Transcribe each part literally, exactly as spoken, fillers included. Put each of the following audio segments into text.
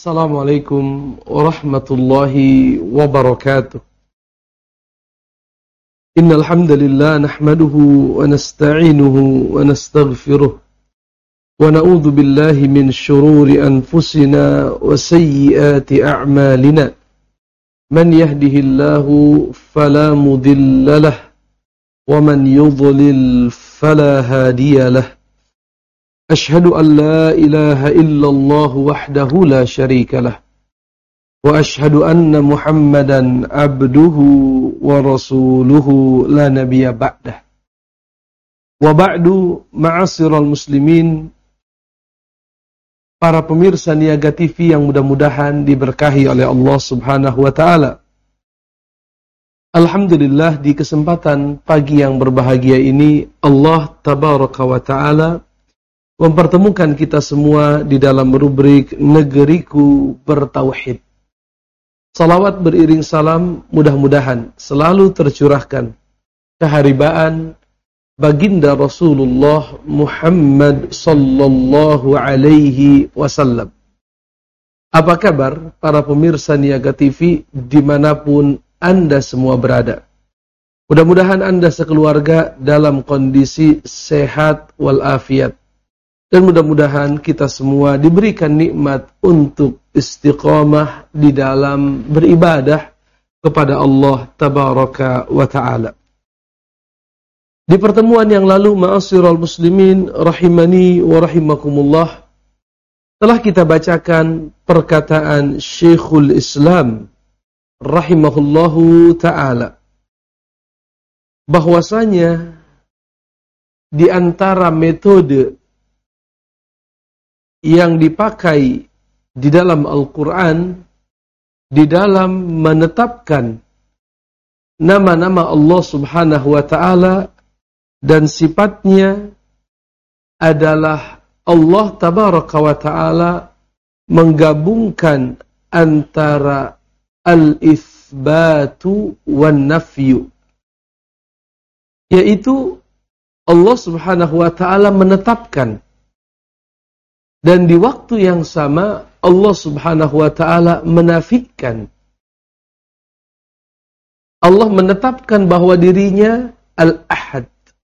Assalamualaikum warahmatullahi wabarakatuh. Innal hamdalillah nahmaduhu wa nasta'inuhu wa nastaghfiruh wa na'udzu billahi min shururi anfusina wa sayyiati a'malina. Man yahdihillahu fala mudilla lahu wa man yudlil fala hadiya lahu. Ashhadu an la ilaha illallah wahdahu la syarika lah wa ashhadu anna Muhammadan abduhu wa rasuluhu la nabiyya ba'dah. Wa ba'du, ma'asyiral muslimin, para pemirsa Niaga T V yang mudah-mudahan diberkahi oleh Allah Subhanahu wa taala. Alhamdulillah, di kesempatan pagi yang berbahagia ini Allah tabaraka wa taala mempertemukan kita semua di dalam rubrik Negeriku Bertauhid. Salawat beriring salam mudah-mudahan selalu tercurahkan keharibaan baginda Rasulullah Muhammad sallallahu alaihi wasallam. Apa kabar para pemirsa Niaga T V dimanapun Anda semua berada? Mudah-mudahan Anda sekeluarga dalam kondisi sehat walafiat. Dan mudah-mudahan kita semua diberikan nikmat untuk istiqamah di dalam beribadah kepada Allah tabaraka wa ta'ala. Di pertemuan yang lalu, ma'asyiral muslimin rahimani wa rahimakumullah, telah kita bacakan perkataan Syekhul Islam rahimahullahu ta'ala, bahwasanya di antara metode yang dipakai di dalam Al-Quran, di dalam menetapkan nama-nama Allah Subhanahu wa ta'ala dan sifatnya, adalah Allah Tabaraka wa ta'ala menggabungkan antara al-itsbatu wan nafyu, yaitu Allah Subhanahu wa ta'ala menetapkan, dan di waktu yang sama Allah Subhanahu wa ta'ala menafikan. Allah menetapkan bahwa dirinya Al-Ahad.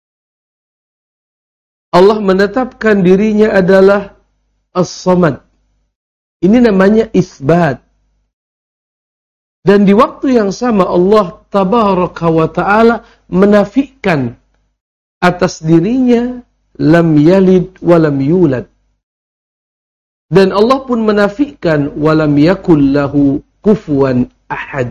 Allah menetapkan dirinya adalah As-Samad. Ini namanya isbat. Dan di waktu yang sama Allah Tabaraka wa ta'ala menafikan atas dirinya lam yalid wa lam yulad. Dan Allah pun menafikan walam yakul lahu kufuwan ahad.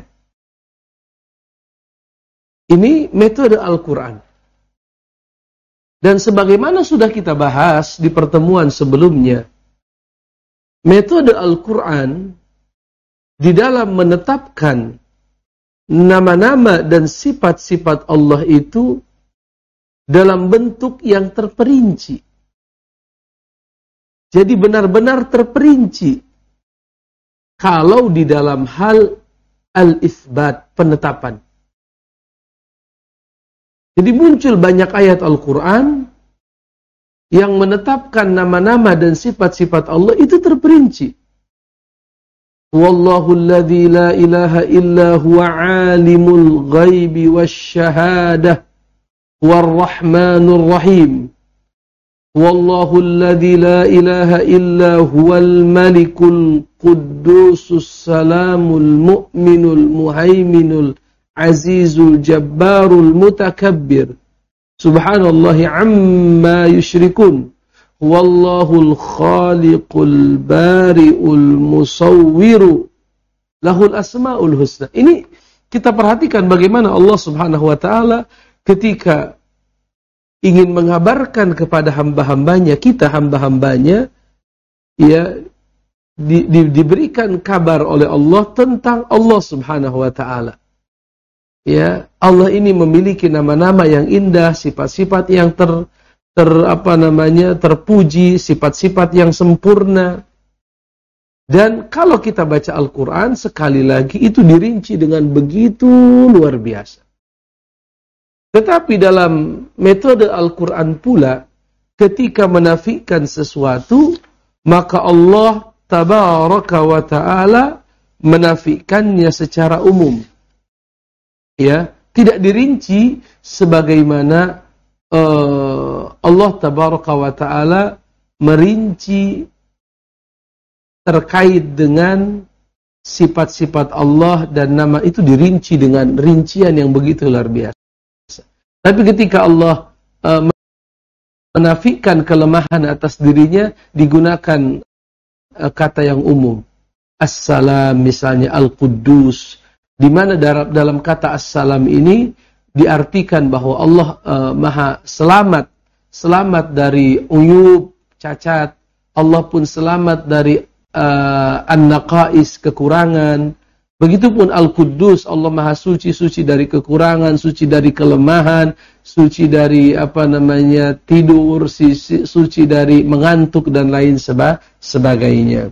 Ini metode Al-Quran. Dan sebagaimana sudah kita bahas di pertemuan sebelumnya, metode Al-Quran di dalam menetapkan nama-nama dan sifat-sifat Allah itu dalam bentuk yang terperinci. Jadi benar-benar terperinci. Kalau di dalam hal al-itsbat, penetapan. Jadi muncul banyak ayat Al-Quran yang menetapkan nama-nama dan sifat-sifat Allah itu terperinci. Wallahu alladzi la ilaha illa huwa alimul ghaibi wasyahadah warrahmanur rahim. Wallahu alladzi la ilaha illa huwal malikul quddusus salamul mu'minul muhaiminul azizul jabbarul mutakabbir. Subhanallahi amma yusyrikun. Wallahul khaliqul bari'ul musawwiru. Lahul asma'ul husna. Ini kita perhatikan bagaimana Allah Subhanahu wa ta'ala ketika ingin mengabarkan kepada hamba-hambanya, kita hamba-hambanya, ya, di, di, diberikan kabar oleh Allah tentang Allah Subhanahu wa ta'ala. Ya, Allah ini memiliki nama-nama yang indah, sifat-sifat yang ter, ter apa namanya, terpuji, sifat-sifat yang sempurna. Dan kalau kita baca Al-Quran, sekali lagi itu dirinci dengan begitu luar biasa. Tetapi dalam metode Al-Quran pula, ketika menafikan sesuatu, maka Allah tabaraka wa ta'ala menafikannya secara umum. Ya, tidak dirinci sebagaimana uh, Allah tabaraka wa ta'ala merinci terkait dengan sifat-sifat Allah dan nama itu dirinci dengan rincian yang begitu luar biasa. Tapi ketika Allah uh, menafikan kelemahan atas dirinya, digunakan uh, kata yang umum. As-salam misalnya, Al-Quddus, di mana dalam, dalam kata as-salam ini diartikan bahwa Allah uh, maha selamat, selamat dari uyub, cacat. Allah pun selamat dari uh, an-naqais, kekurangan. Begitupun Al-Quddus, Allah maha suci, suci dari kekurangan, suci dari kelemahan, suci dari apa namanya tidur, suci, suci dari mengantuk dan lain seba, sebagainya.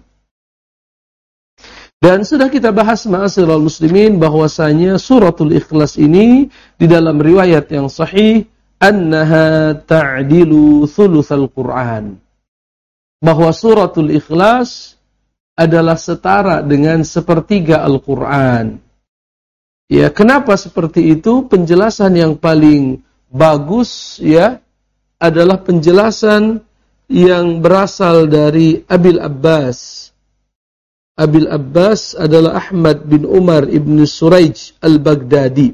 Dan sudah kita bahas ma'asyiral muslimin bahwasanya suratul Ikhlas ini di dalam riwayat yang sahih annaha ta'dilu thulutsal Qur'an. Bahwa suratul Ikhlas adalah setara dengan sepertiga Al-Qur'an. Ya, kenapa seperti itu? Penjelasan yang paling bagus ya adalah penjelasan yang berasal dari Abil Abbas. Abil Abbas adalah Ahmad bin Umar ibn Suraij al-Baghdadi.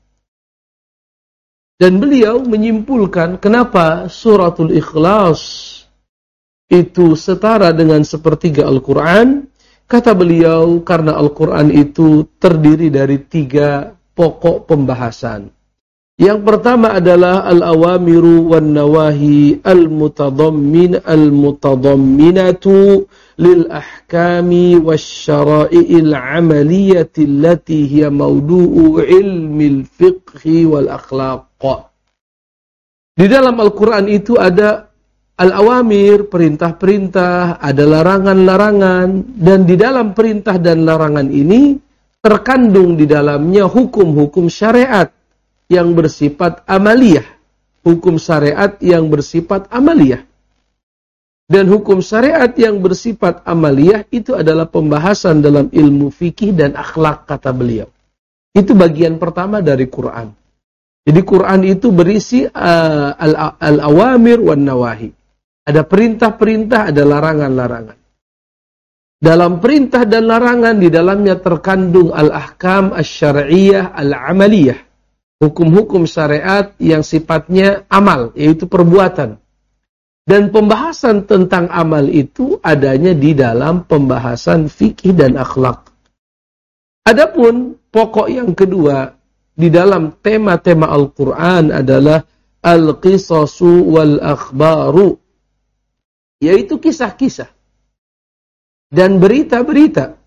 Dan beliau menyimpulkan kenapa suratul Ikhlas itu setara dengan sepertiga Al-Quran. Kata beliau, karena Al-Quran itu terdiri dari tiga pokok pembahasan. Yang pertama adalah al-awamiru wan nawahi al-mutadammin al-mutadamminatu lil ahkami wasyara'i'il amaliyati allati hiya mawdu'u ilmil fiqhi wal akhlaq. Di dalam Al-Quran itu ada al-awamir, perintah-perintah, ada larangan-larangan, dan di dalam perintah dan larangan ini terkandung di dalamnya hukum-hukum syariat yang bersifat amaliyah, hukum syariat yang bersifat amaliyah. Dan hukum syariat yang bersifat amaliyah itu adalah pembahasan dalam ilmu fikih dan akhlak, kata beliau. Itu bagian pertama dari Quran. Jadi Quran itu berisi uh, al-awamir wan nawahi. Ada perintah-perintah, ada larangan-larangan. Dalam perintah dan larangan di dalamnya terkandung al-ahkam asy-syar'iyyah al-amaliyah. Hukum-hukum syariat yang sifatnya amal, yaitu perbuatan. Dan pembahasan tentang amal itu adanya di dalam pembahasan fikih dan akhlak. Adapun pokok yang kedua di dalam tema-tema Al-Quran adalah al-qisasu wal-akhbaru, yaitu kisah-kisah dan berita-berita.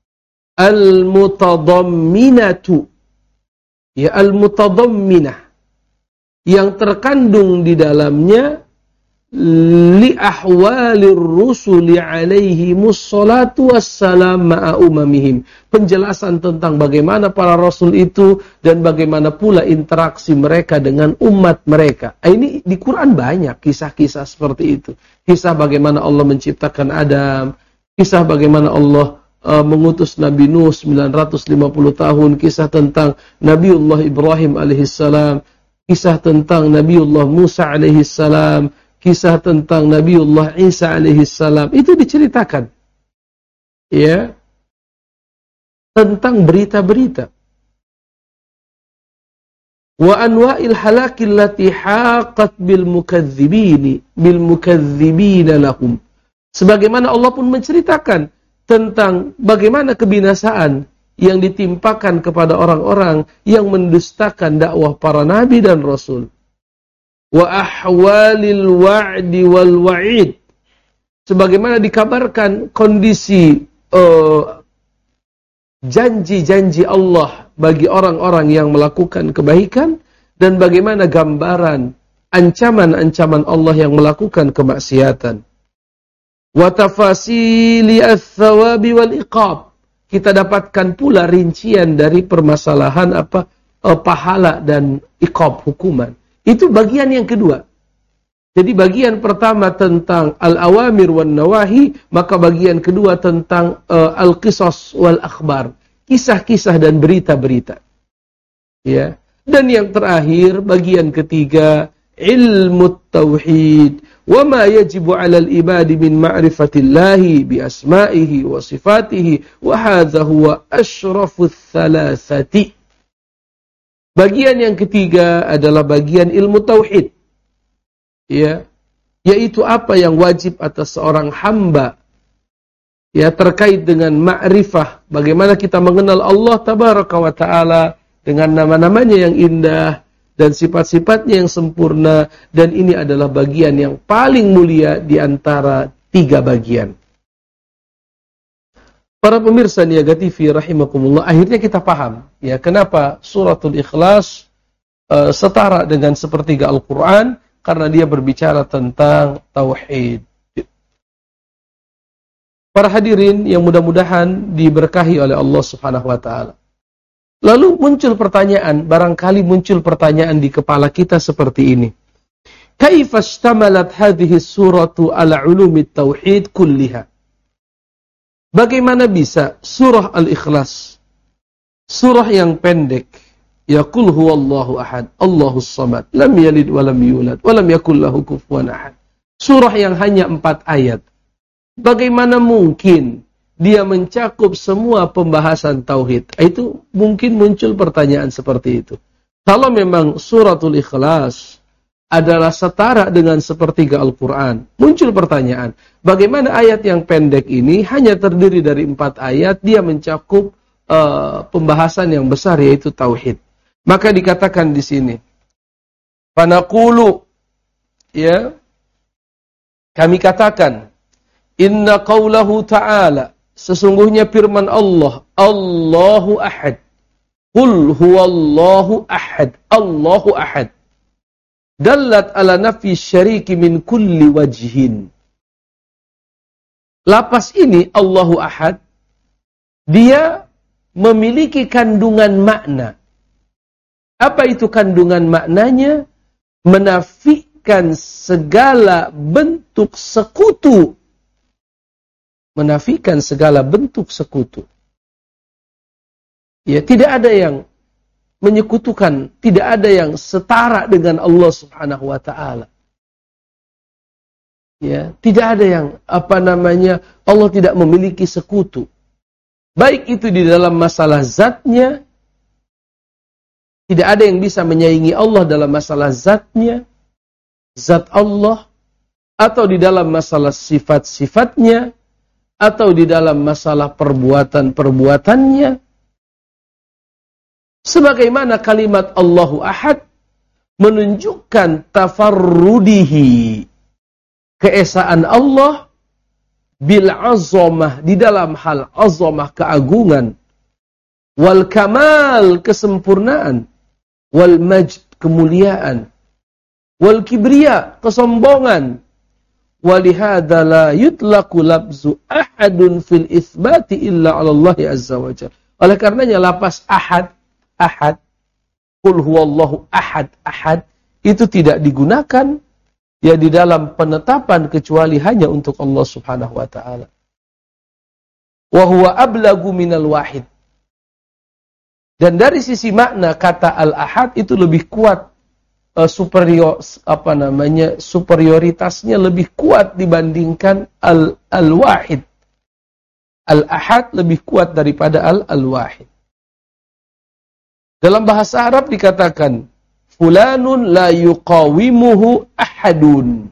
Al-mutadamminatu, ya al-mutadamminah, yang terkandung di dalamnya li ahwalir rusuli alaihimus salatu wassalam ma'a umamihim, penjelasan tentang bagaimana para rasul itu dan bagaimana pula interaksi mereka dengan umat mereka. Ini di Quran banyak kisah-kisah seperti itu. Kisah bagaimana Allah menciptakan Adam, kisah bagaimana Allah uh, mengutus Nabi Nuh sembilan ratus lima puluh tahun, kisah tentang Nabiullah Ibrahim alaihissalam, kisah tentang Nabiullah Musa alaihissalam, kisah tentang Nabiullah Isa alaihissalam. Itu diceritakan ya tentang berita-berita. Wa anwa'il halakil lati haqat bil mukadzibin bil mukadzibin lahum. Sebagaimana Allah pun menceritakan tentang bagaimana kebinasaan yang ditimpakan kepada orang-orang yang mendustakan dakwah para nabi dan rasul. Wa ahwalil wa'di wal wa'id, sebagaimana dikabarkan kondisi uh, janji-janji Allah bagi orang-orang yang melakukan kebaikan dan bagaimana gambaran ancaman-ancaman Allah yang melakukan kemaksiatan. Wa tafasili ats-tsawabi wal iqab, kita dapatkan pula rincian dari permasalahan apa uh, pahala dan iqab, hukuman. Itu bagian yang kedua. Jadi bagian pertama tentang al-awamir wan nawahi, maka bagian kedua tentang uh, al-qisas wal akhbar, kisah-kisah dan berita-berita. Ya. Dan yang terakhir bagian ketiga ilmu tauhid, wa ma yajibu 'alal ibadi min ma'rifatillahi bi asma'ihi wa sifatihi, wa hadha huwa asyrafus thalathati. Bagian yang ketiga adalah bagian ilmu tauhid. Ya, yaitu apa yang wajib atas seorang hamba ya terkait dengan ma'rifah, bagaimana kita mengenal Allah tabaraka wa taala dengan nama-namanya yang indah dan sifat-sifatnya yang sempurna, dan ini adalah bagian yang paling mulia di antara tiga bagian. Para pemirsa Niaga T V rahimakumullah, akhirnya kita paham ya kenapa suratul Ikhlas uh, setara dengan sepertiga Al-Qur'an, karena dia berbicara tentang tauhid. Para hadirin yang mudah-mudahan diberkahi oleh Allah Subhanahu wa taala. Lalu muncul pertanyaan, barangkali muncul pertanyaan di kepala kita seperti ini. Kaifa ishtamalat hadhihi suratu ala ulumit tauhid kulliha? Bagaimana bisa surah Al-Ikhlas, surah yang pendek, ya qul huwallahu ahad, Allahus samad, lam yalid wa lam yulad, wa lam yakul lahu kufuwan ahad. Surah yang hanya empat ayat. Bagaimana mungkin dia mencakup semua pembahasan tauhid? Itu mungkin muncul pertanyaan seperti itu. Kalau memang suratul Ikhlas adalah setara dengan sepertiga Al-Quran, muncul pertanyaan, bagaimana ayat yang pendek ini hanya terdiri dari empat ayat, dia mencakup uh, pembahasan yang besar, yaitu tauhid. Maka dikatakan di sini, fanaqulu, ya, kami katakan, inna qawlahu ta'ala, sesungguhnya firman Allah, Allahu ahad, qul huwallahu ahad, Allahu ahad, dallat ala nafi syariki min kulli wajhin. Lapas ini, Allahu ahad, dia memiliki kandungan makna. Apa itu kandungan maknanya? Menafikan segala bentuk sekutu. Menafikan segala bentuk sekutu. Ya, tidak ada yang menyekutukan, tidak ada yang setara dengan Allah Subhanahu wa taala. Ya, tidak ada yang apa namanya, Allah tidak memiliki sekutu. Baik itu di dalam masalah zatnya, tidak ada yang bisa menyaingi Allah dalam masalah zatnya, zat Allah, atau di dalam masalah sifat-sifatnya, atau di dalam masalah perbuatan-perbuatannya. Sebagaimana kalimat Allahu ahad menunjukkan tafarrudihi, keesaan Allah, bil azamah, di dalam hal azamah, keagungan, wal kamal, kesempurnaan, wal majd, kemuliaan, wal kibriya, kesombongan. Walihada la yutlaqu labzu ahadun fil itsbati illa 'ala Allah azza wa jalla. Oleh karenanya lapas ahad, ahad, qul huwallahu ahad, ahad, itu tidak digunakan ya di dalam penetapan kecuali hanya untuk Allah Subhanahu wa taala. Wa huwa ablagu minal wahid. Dan dari sisi makna kata al-ahad itu lebih kuat, uh, superior apa namanya? superioritasnya lebih kuat dibandingkan al al-wahid. Al-ahad lebih kuat daripada al-al-wahid. Dalam bahasa Arab dikatakan fulanun la yuqawimuhu ahadun.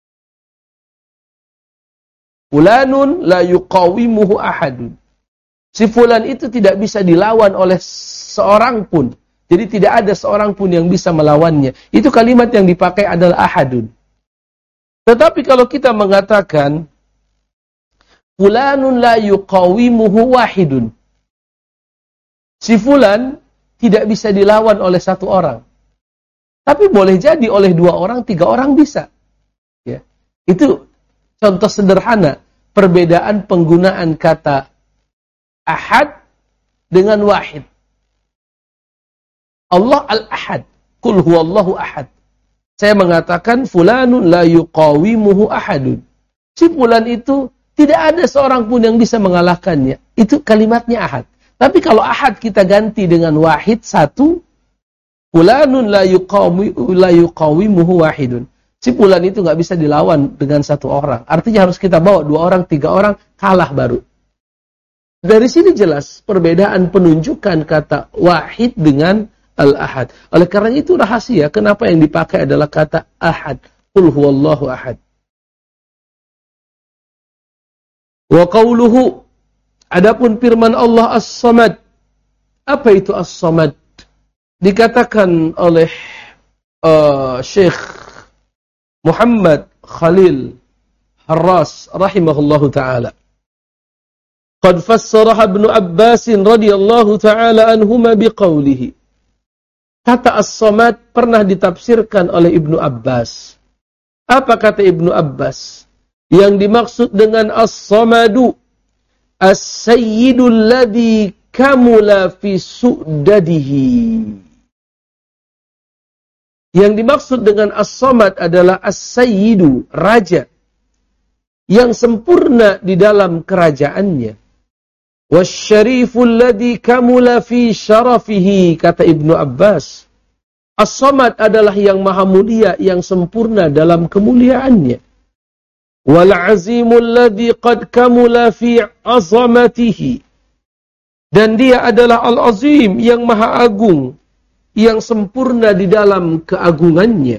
Fulanun la yuqawimuhu ahadun. Si fulan itu tidak bisa dilawan oleh seorang pun. Jadi tidak ada seorang pun yang bisa melawannya. Itu kalimat yang dipakai adalah ahadun. Tetapi kalau kita mengatakan fulanun la yuqawimuhu wahidun. Si fulan tidak bisa dilawan oleh satu orang. Tapi boleh jadi oleh dua orang, tiga orang bisa. Ya. Itu contoh sederhana perbedaan penggunaan kata ahad dengan wahid. Allah al-ahad. Qul huwallahu ahad. Saya mengatakan fulanun la yuqawimuhu ahadun. Si fulan itu tidak ada seorang pun yang bisa mengalahkannya. Itu kalimatnya ahad. Tapi kalau ahad kita ganti dengan wahid, satu, fulanun la yuqawimuhu la yuqawimuhu wahidun. Si fulan itu nggak bisa dilawan dengan satu orang. Artinya harus kita bawa dua orang, tiga orang, kalah baru. Dari sini jelas perbedaan penunjukan kata wahid dengan al-ahad. Oleh karena itu rahasia kenapa yang dipakai adalah kata ahad. Qul huwallahu ahad. Wa qawluhu, adapun firman Allah as-samad. Apa itu as-samad? Dikatakan oleh uh, Syekh Muhammad Khalil Harras rahimahullahu ta'ala. Qad fassaraha Ibnu Abbas radhiyallahu ta'ala anhuma biqaulihi. Kata as-samad pernah ditafsirkan oleh Ibnu Abbas. Apa kata Ibnu Abbas? Yang dimaksud dengan as-samadu as-sayyidul ladzi kamula fi su'dadihi. Yang dimaksud dengan as-samad adalah as-sayyidu, raja yang sempurna di dalam kerajaannya. Wasyariful ladzi kamula fi syarafihi, kata Ibnu Abbas. As-samad adalah yang maha mulia, yang sempurna dalam kemuliaannya. Wal azimul ladzi qad kamula fi azamatihi. Dan dia adalah al-azim, yang maha agung, yang sempurna di dalam keagungannya.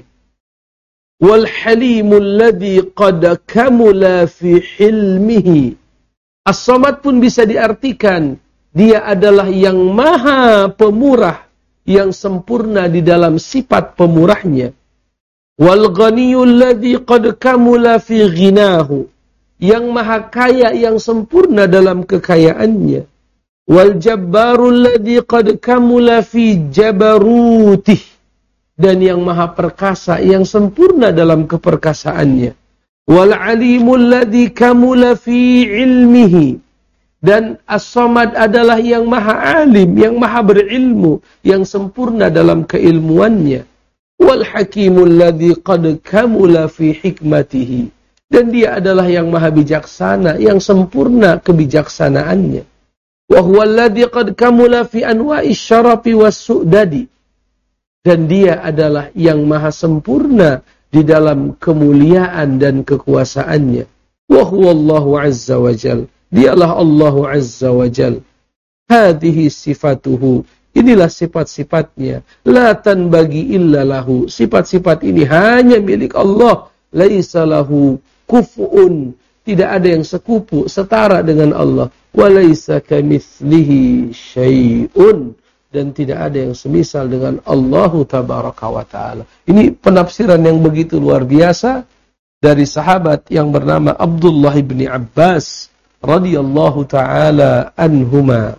Wal halimul ladzi qad kamula fi hilmihi. As-samad pun bisa diartikan dia adalah yang maha pemurah, yang sempurna di dalam sifat pemurahnya. Wal ghaniyul ladzi qad kamula fi ghinahu, yang maha kaya, yang sempurna dalam kekayaannya. Wal jabbarul ladzi qad kamula fi jabarutih, dan yang maha perkasa, yang sempurna dalam keperkasaannya. Wal alimul ladzi kamula fi ilmihi, dan as-samad adalah yang maha alim, yang maha berilmu, yang sempurna dalam keilmuannya. Wal hakimul ladzi qad kamula fi hikmatihi, dan dia adalah yang maha bijaksana, yang sempurna kebijaksanaannya. Wa huwal ladzi qad kamula fi anwa'is syarafi was su'dadi, dan dia adalah yang maha sempurna di dalam kemuliaan dan kekuasaannya. Wa huwallahu azza wa jal, dialah Allah azza wa jal. Hadhihi sifatuhu, inilah sifat-sifatnya. La tanbagi illa lahu, sifat-sifat ini hanya milik Allah. Laisa lahu kufu'un, tidak ada yang sekupu, setara dengan Allah. Wa laisa kamitslihi syai'un, dan tidak ada yang semisal dengan Allahu tabaraka wa ta'ala. Ini penafsiran yang begitu luar biasa dari sahabat yang bernama Abdullah bin Abbas radhiyallahu ta'ala anhuma.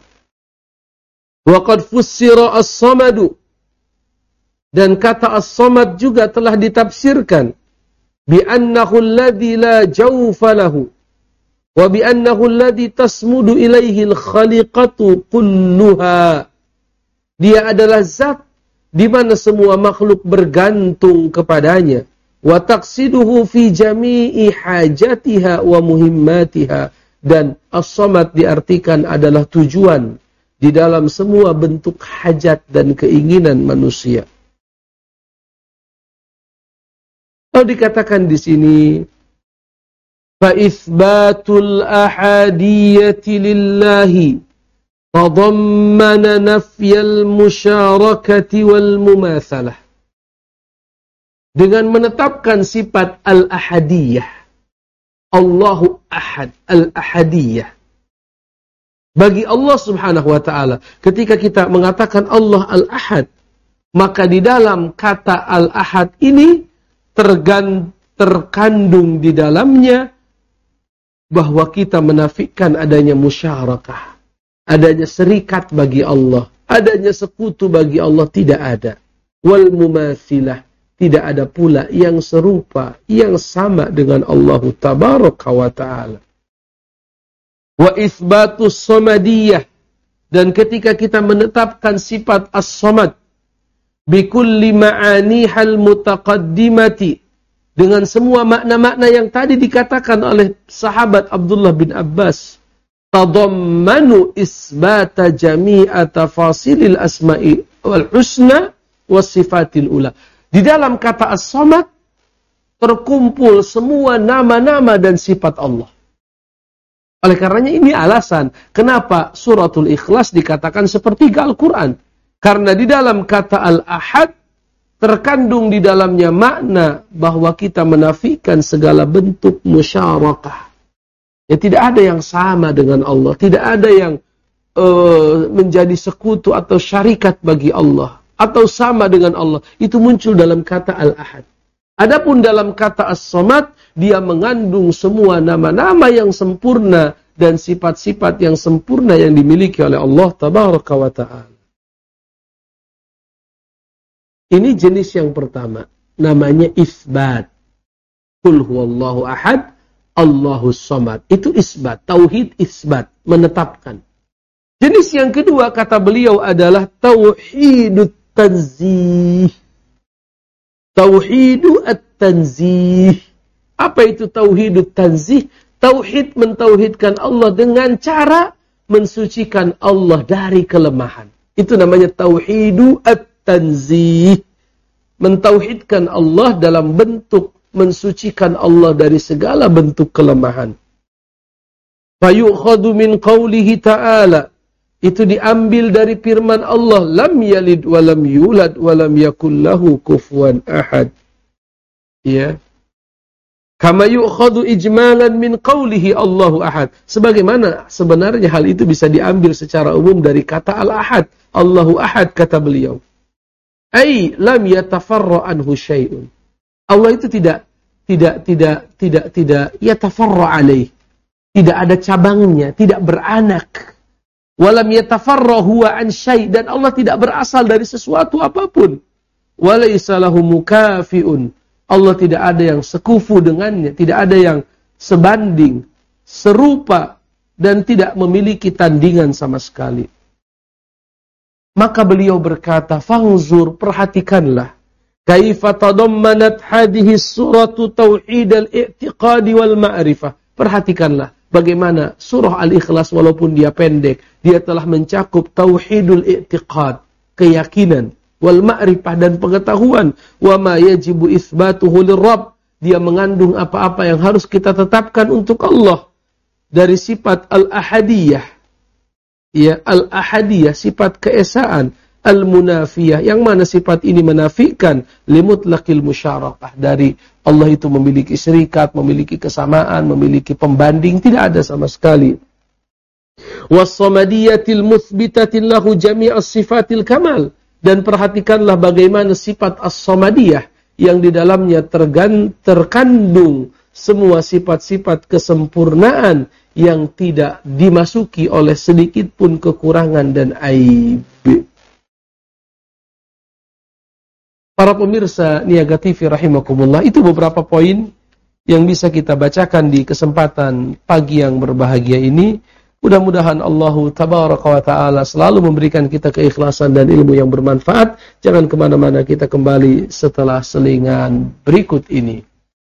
Wa qad fussira as-samadu, dan kata as-samad juga telah ditafsirkan bi annahu alladzi la jawfa lahu wa bi annahu alladzi tasmudu ilaihi al-khaliqatu kulluha. Dia adalah zat di mana semua makhluk bergantung kepadanya. Wa taqsiduhu fi jami'i hajatiha wa muhimmatiha. Dan as-samad diartikan adalah tujuan di dalam semua bentuk hajat dan keinginan manusia. Lalu dikatakan di sini, fa itsbatul ahadiyyati lillahi tadammana nafyal musyarakati wal mumatsalah. Dengan menetapkan sifat al-ahadiyah, Allahu ahad, al-ahadiyah, bagi Allah subhanahu wa ta'ala, ketika kita mengatakan Allah al-ahad, maka di dalam kata al-ahad ini tergan, terkandung di dalamnya bahwa kita menafikan adanya musyarakah, adanya serikat bagi Allah, adanya sekutu bagi Allah, tidak ada. Wal mumatsilah, tidak ada pula yang serupa, yang sama dengan Allah tabaraka wa ta'ala. Wa itsbatus samadiyah, dan ketika kita menetapkan sifat as-samad, bikulli ma'anihal mutaqaddimati, dengan semua makna-makna yang tadi dikatakan oleh sahabat Abdullah bin Abbas, tadammanu isbata jami'a tafasilil asma'i wal husna was sifatil ula. Di dalam kata as-samad terkumpul semua nama-nama dan sifat Allah. Oleh karenanya ini alasan kenapa suratul Ikhlas dikatakan sepertiga Al-Quran. Karena di dalam kata Al-Ahad terkandung di dalamnya makna bahwa kita menafikan segala bentuk musyarakah. Ya, tidak ada yang sama dengan Allah. Tidak ada yang uh, menjadi sekutu atau syarikat bagi Allah. Atau sama dengan Allah. Itu muncul dalam kata Al-Ahad. Adapun dalam kata As-Samad, dia mengandung semua nama-nama yang sempurna dan sifat-sifat yang sempurna yang dimiliki oleh Allah Tabaraka wa Ta'ala. Ini jenis yang pertama, namanya isbat. Qul huwallahu ahad, Allahus samad. Itu isbat, tauhid isbat, menetapkan. Jenis yang kedua kata beliau adalah tauhidut tanzih. Tauhidu at-tanzih. Apa itu tauhidut tanzih? Tauhid mentauhidkan Allah dengan cara mensucikan Allah dari kelemahan. Itu namanya tauhidu at-tanzih. Mentauhidkan Allah dalam bentuk mensucikan Allah dari segala bentuk kelemahan. Fayukhadu min qawlihi ta'ala. Itu diambil dari firman Allah, lam yalid wa lam yulad wa lam yakul lahu kufuwan ahad. Ya. Kama yu'khadhu ijmalan min qawlihi Allahu ahad. Sebagaimana sebenarnya hal itu bisa diambil secara umum dari kata al-ahad. Allahu ahad, kata beliau. Ai lam yatafarra anhu syai'un. Allah itu tidak tidak tidak tidak tidak yatafarra alaih. Tidak ada cabangnya, tidak beranak. Walam yatafarra huwa an syai', dan Allah tidak berasal dari sesuatu apapun. Walaysa lahu mukafi'un. Allah tidak ada yang sekufu dengannya, tidak ada yang sebanding, serupa, dan tidak memiliki tandingan sama sekali. Maka beliau berkata, fangzur, perhatikanlah, kaifa tadammanat hadhihi suratu tauhid al-i'tiqadi wal ma'rifah. Perhatikanlah bagaimana surah Al-Ikhlas walaupun dia pendek, dia telah mencakup tauhidul i'tiqad, keyakinan, wal ma'rifah, dan pengetahuan, wa ma yajibu itsbatuhu lirabb, dia mengandung apa-apa yang harus kita tetapkan untuk Allah dari sifat al-ahadiyah, ya, al-ahadiyah, sifat keesaan, al-munafiyah, yang mana sifat ini menafikan limutlaqil musyarakah, dari Allah itu memiliki syarikat, memiliki kesamaan, memiliki pembanding, tidak ada sama sekali. Was-samadiyatil muthbitatil lahu jami'as sifatil kamal, dan perhatikanlah bagaimana sifat as-samadiyah yang di dalamnya tergan, terkandung semua sifat-sifat kesempurnaan yang tidak dimasuki oleh sedikit pun kekurangan dan aib. Para pemirsa Niaga T V rahimakumullah, itu beberapa poin yang bisa kita bacakan di kesempatan pagi yang berbahagia ini. Mudah-mudahan Allah Tabaraka wa Ta'ala selalu memberikan kita keikhlasan dan ilmu yang bermanfaat. Jangan kemana-mana, kita kembali setelah selingan berikut ini.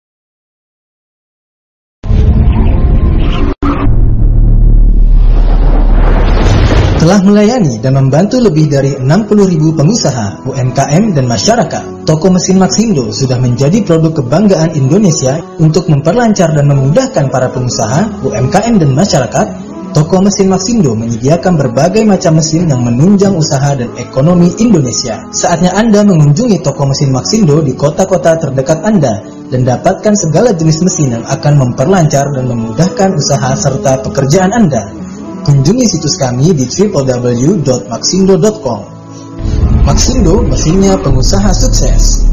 Telah melayani dan membantu lebih dari enam puluh ribu pengusaha, U M K M, dan masyarakat. Toko Mesin Maxindo sudah menjadi produk kebanggaan Indonesia. Untuk memperlancar dan memudahkan para pengusaha, U M K M, dan masyarakat, Toko Mesin Maxindo menyediakan berbagai macam mesin yang menunjang usaha dan ekonomi Indonesia. Saatnya Anda mengunjungi Toko Mesin Maxindo di kota-kota terdekat Anda dan dapatkan segala jenis mesin yang akan memperlancar dan memudahkan usaha serta pekerjaan Anda. Kunjungi situs kami di w w w dot maxindo dot com. Maxindo, mesinnya pengusaha sukses.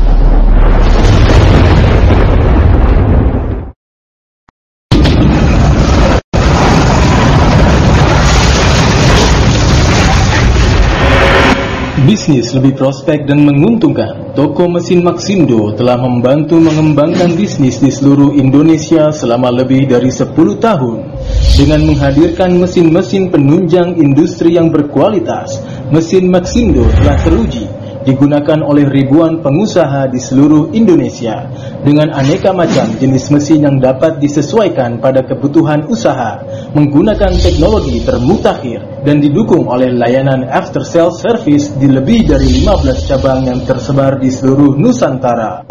Bisnis lebih prospek dan menguntungkan. Toko Mesin Maxindo telah membantu mengembangkan bisnis di seluruh Indonesia selama lebih dari sepuluh tahun. Dengan menghadirkan mesin-mesin penunjang industri yang berkualitas, Mesin Maxindo telah teruji digunakan oleh ribuan pengusaha di seluruh Indonesia dengan aneka macam jenis mesin yang dapat disesuaikan pada kebutuhan usaha menggunakan teknologi termutakhir dan didukung oleh layanan after sales service di lebih dari lima belas cabang yang tersebar di seluruh Nusantara.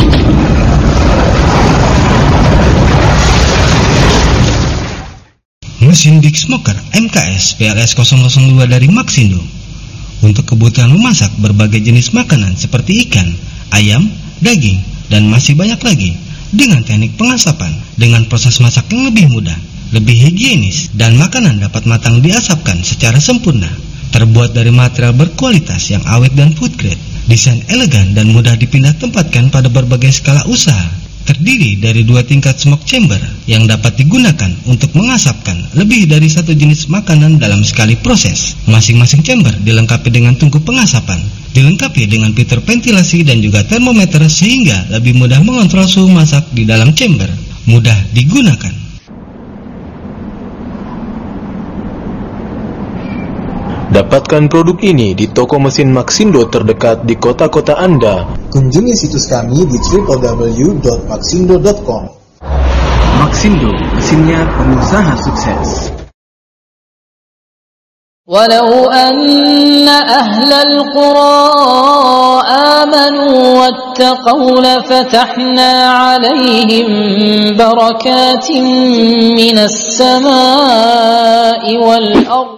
Mesin Big Smoker M K S P L S nol nol dua dari Maxindo untuk kebutuhan memasak berbagai jenis makanan seperti ikan, ayam, daging, dan masih banyak lagi dengan teknik pengasapan dengan proses masak yang lebih mudah, lebih higienis, dan makanan dapat matang diasapkan secara sempurna. Terbuat dari material berkualitas yang awet dan food grade, desain elegan dan mudah dipindah tempatkan pada berbagai skala usaha. Terdiri dari dua tingkat smoke chamber yang dapat digunakan untuk mengasapkan lebih dari satu jenis makanan dalam sekali proses. Masing-masing chamber dilengkapi dengan tungku pengasapan, dilengkapi dengan fitur ventilasi dan juga termometer sehingga lebih mudah mengontrol suhu masak di dalam chamber. Mudah digunakan. Dapatkan produk ini di toko mesin Maxindo terdekat di kota-kota Anda. Kunjungi situs kami di w w w dot maxindo dot com. Maxindo, mesinnya pengusaha sukses. Walau anna ahlal qura amanu wattaqaw lafatahna alaihim barakatin minas samai wal ardh.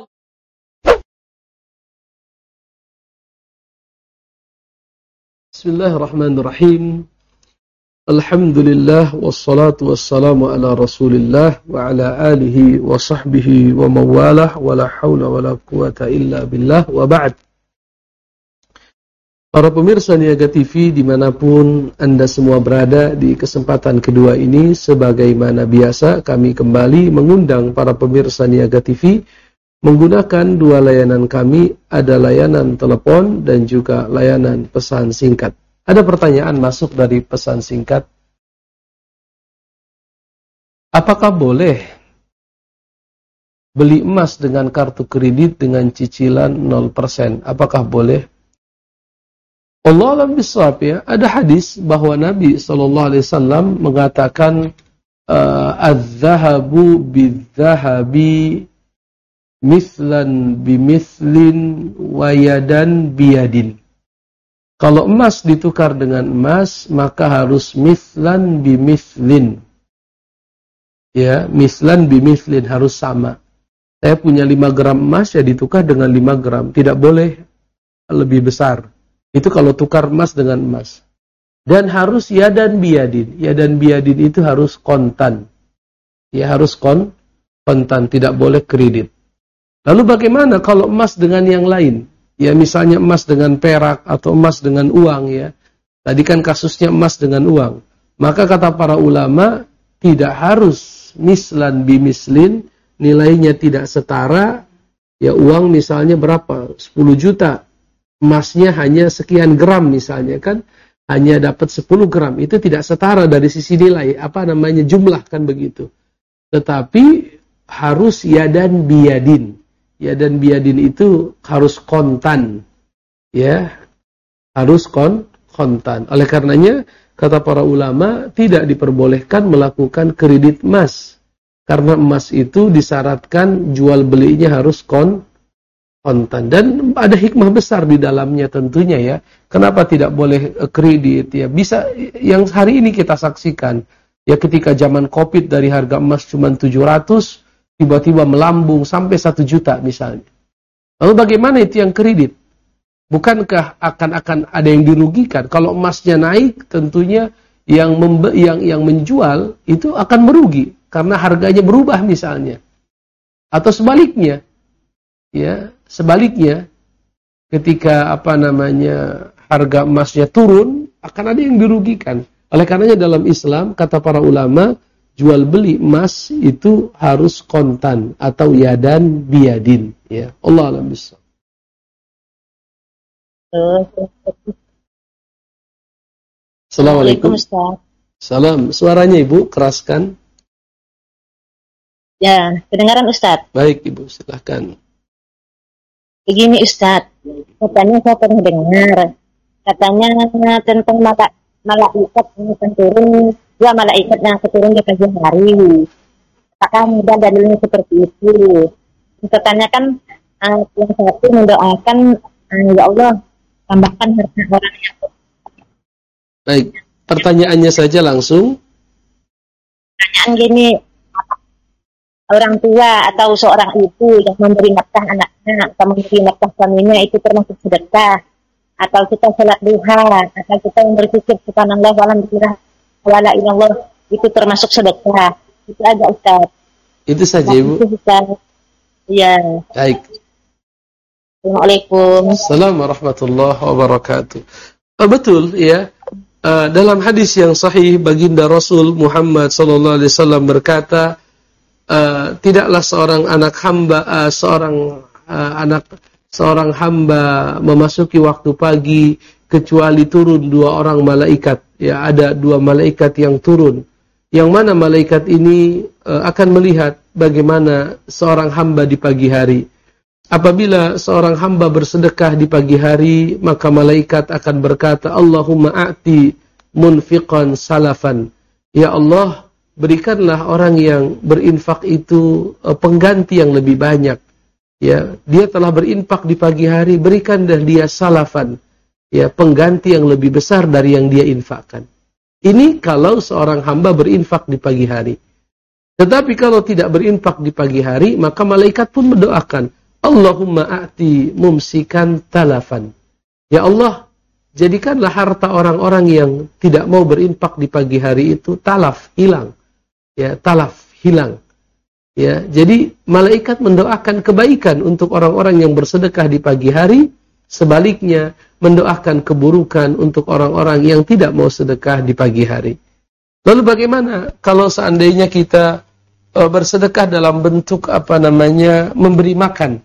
Bismillahirrahmanirrahim. Alhamdulillah wassalatu wassalamu ala Rasulillah wa ala alihi wa sahbihi wa mawalah wa la haula wa la quwata illa billah wa ba'd. Para pemirsa Niaga T V dimanapun Anda semua berada, di kesempatan kedua ini sebagaimana biasa kami kembali mengundang para pemirsa Niaga T V menggunakan dua layanan kami, ada layanan telepon dan juga layanan pesan singkat. Ada pertanyaan masuk dari pesan singkat. Apakah boleh beli emas dengan kartu kredit dengan cicilan nol persen? Apakah boleh? Allah alam bisawab ya. Ada hadis bahwa Nabi shallallahu alaihi wasallam mengatakan az-zahabu biz-zahabi mislan bimithlin wayadan biyadin. Kalau emas ditukar dengan emas, maka harus mislan bimithlin. Ya, mislan bimithlin harus sama. Saya punya lima gram emas, ya ditukar dengan lima gram. Tidak boleh lebih besar. Itu kalau tukar emas dengan emas. Dan harus yadan biyadin. Yadan biyadin itu harus kontan. Ya, harus kon, kontan, tidak boleh kredit. Lalu bagaimana kalau emas dengan yang lain? Ya misalnya emas dengan perak atau emas dengan uang ya. Tadi kan kasusnya emas dengan uang. Maka kata para ulama tidak harus mislan bimislin, nilainya tidak setara. Ya uang misalnya berapa? sepuluh juta. Emasnya hanya sekian gram misalnya kan. Hanya dapat sepuluh gram. Itu tidak setara dari sisi nilai. Apa namanya jumlah kan begitu. Tetapi harus yadan biyadin. Ya dan biyadin itu harus kontan, ya harus kon kontan. Oleh karenanya kata para ulama tidak diperbolehkan melakukan kredit emas karena emas itu disyaratkan jual belinya harus kon kontan dan ada hikmah besar di dalamnya tentunya ya. Kenapa tidak boleh kredit ya? Bisa yang hari ini kita saksikan ya ketika zaman Covid dari harga emas cuma tujuh ratus tiba-tiba melambung sampai satu juta misalnya. Lalu bagaimana itu yang kredit? Bukankah akan-akan ada yang dirugikan? Kalau emasnya naik, tentunya yang membe- yang yang menjual itu akan merugi karena harganya berubah misalnya. Atau sebaliknya. Ya, sebaliknya ketika apa namanya harga emasnya turun, akan ada yang dirugikan. Oleh karenanya dalam Islam kata para ulama jual beli emas itu harus kontan atau yadan biyadin ya. Allah alam bisawab. Assalamualaikum. Salam. Suaranya Ibu keraskan. Ya, kedengaran Ustaz. Baik Ibu, silahkan. Begini Ustaz, katanya saya pernah dengar katanya tentang mala, malaikat yang akan turun, dua malaikat yang akan turun di pagi hari. Apakah mudah dalilnya seperti itu? Katanya kan uh, yang satu mendoakan, uh, ya Allah tambahkan harta orang yang. Baik, pertanyaannya saja langsung. Pertanyaan gini, orang tua atau seorang ibu yang memberi nafkah anaknya atau memberi nafkah suaminya itu termasuk sedekah, atau kita sholat duha, atau kita yang berpikir subhanallah walhamdulillah wala ilallah itu termasuk sedekah. Itu aja Ustaz. Itu saja Ibu. Itu Ustaz. Iya. Baik. Assalamualaikum. Assalamualaikum warahmatullahi wabarakatuh. Oh, betul ya. Uh, dalam hadis yang sahih baginda Rasul Muhammad sallallahu alaihi wasallam berkata, uh, tidaklah seorang anak hamba uh, seorang uh, anak seorang hamba memasuki waktu pagi kecuali turun dua orang malaikat. Ya, ada dua malaikat yang turun. Yang mana malaikat ini uh, akan melihat bagaimana seorang hamba di pagi hari. Apabila seorang hamba bersedekah di pagi hari, maka malaikat akan berkata, Allahumma a'ti munfiqan salafan. Ya Allah, berikanlah orang yang berinfak itu pengganti yang lebih banyak. Ya, dia telah berinfak di pagi hari, berikanlah dia salafan. Ya, pengganti yang lebih besar dari yang dia infakkan. Ini kalau seorang hamba berinfak di pagi hari. Tetapi kalau tidak berinfak di pagi hari, maka malaikat pun mendoakan, Allahumma a'ti mumsikan talafan. Ya Allah, jadikanlah harta orang-orang yang tidak mau berinfak di pagi hari itu talaf, hilang. Ya, talaf, hilang. Ya, jadi malaikat mendoakan kebaikan untuk orang-orang yang bersedekah di pagi hari, sebaliknya mendoakan keburukan untuk orang-orang yang tidak mau sedekah di pagi hari. Lalu bagaimana kalau seandainya kita uh, bersedekah dalam bentuk apa namanya memberi makan?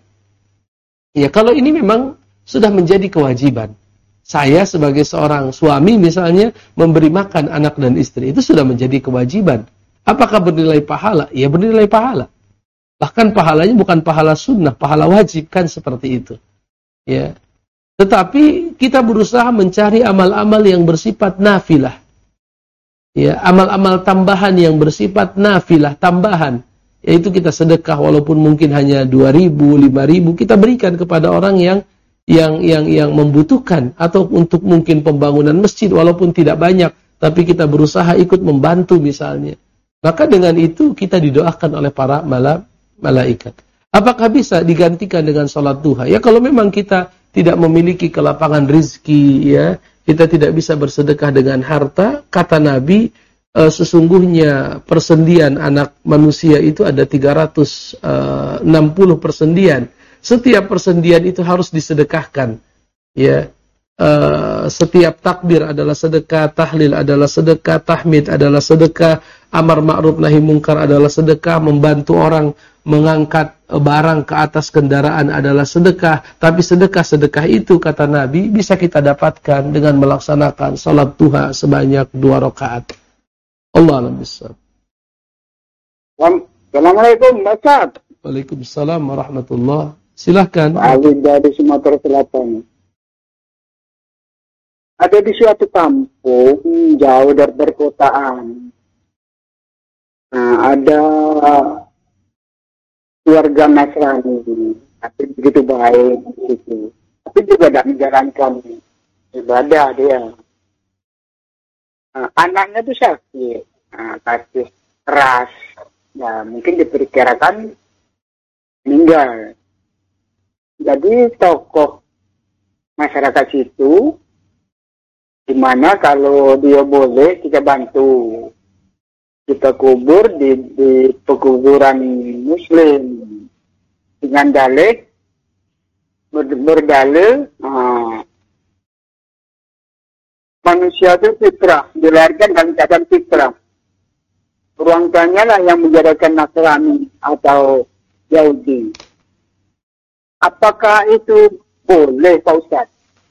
Ya, kalau ini memang sudah menjadi kewajiban. Saya sebagai seorang suami misalnya memberi makan anak dan istri, itu sudah menjadi kewajiban. Apakah bernilai pahala? Ya, bernilai pahala. Bahkan pahalanya bukan pahala sunnah, pahala wajib, kan seperti itu. Ya. Tetapi kita berusaha mencari amal-amal yang bersifat nafilah. Ya, amal-amal tambahan yang bersifat nafilah, tambahan. Yaitu kita sedekah walaupun mungkin hanya dua ribu, lima ribu, kita berikan kepada orang yang yang yang yang membutuhkan, atau untuk mungkin pembangunan masjid walaupun tidak banyak, tapi kita berusaha ikut membantu misalnya. Maka dengan itu kita didoakan oleh para mala, malaikat. Apakah bisa digantikan dengan salat duha? Ya, kalau memang kita tidak memiliki kelapangan rizki, ya, kita tidak bisa bersedekah dengan harta, kata Nabi, Uh, sesungguhnya persendian anak manusia itu ada tiga ratus enam puluh persendian. Setiap persendian itu harus disedekahkan. Ya, uh, setiap takbir adalah sedekah, tahlil adalah sedekah, tahmid adalah sedekah, amar ma'ruf nahi mungkar adalah sedekah, membantu orang mengangkat barang ke atas kendaraan adalah sedekah. Tapi sedekah-sedekah itu kata Nabi bisa kita dapatkan dengan melaksanakan salat duha sebanyak dua rakaat. Allah alam bisawab. Assalamualaikum, Ustaz. Waalaikumsalam warahmatullah. Silahkan. Ali dari Sumatera Selatan. Ada di suatu kampung jauh dari perkotaan. Nah, ada keluarga Nasrani, tapi begitu baik di situ. Tapi juga tidak menjalankan ibadah dia. Nah, anaknya tuh sakit, nah, sakit keras, ya mungkin diperkirakan meninggal. Jadi tokoh masyarakat situ, dimana kalau dia boleh kita bantu, kita kubur di, di pekuburan Muslim dengan dalil ber, berdalil. Nah, manusia itu fitrah, dilahirkan dalam keadaan fitrah. Orang tuanya lah yang menjadikan Nasrani atau Yahudi. Apakah itu boleh, Pak Ustaz?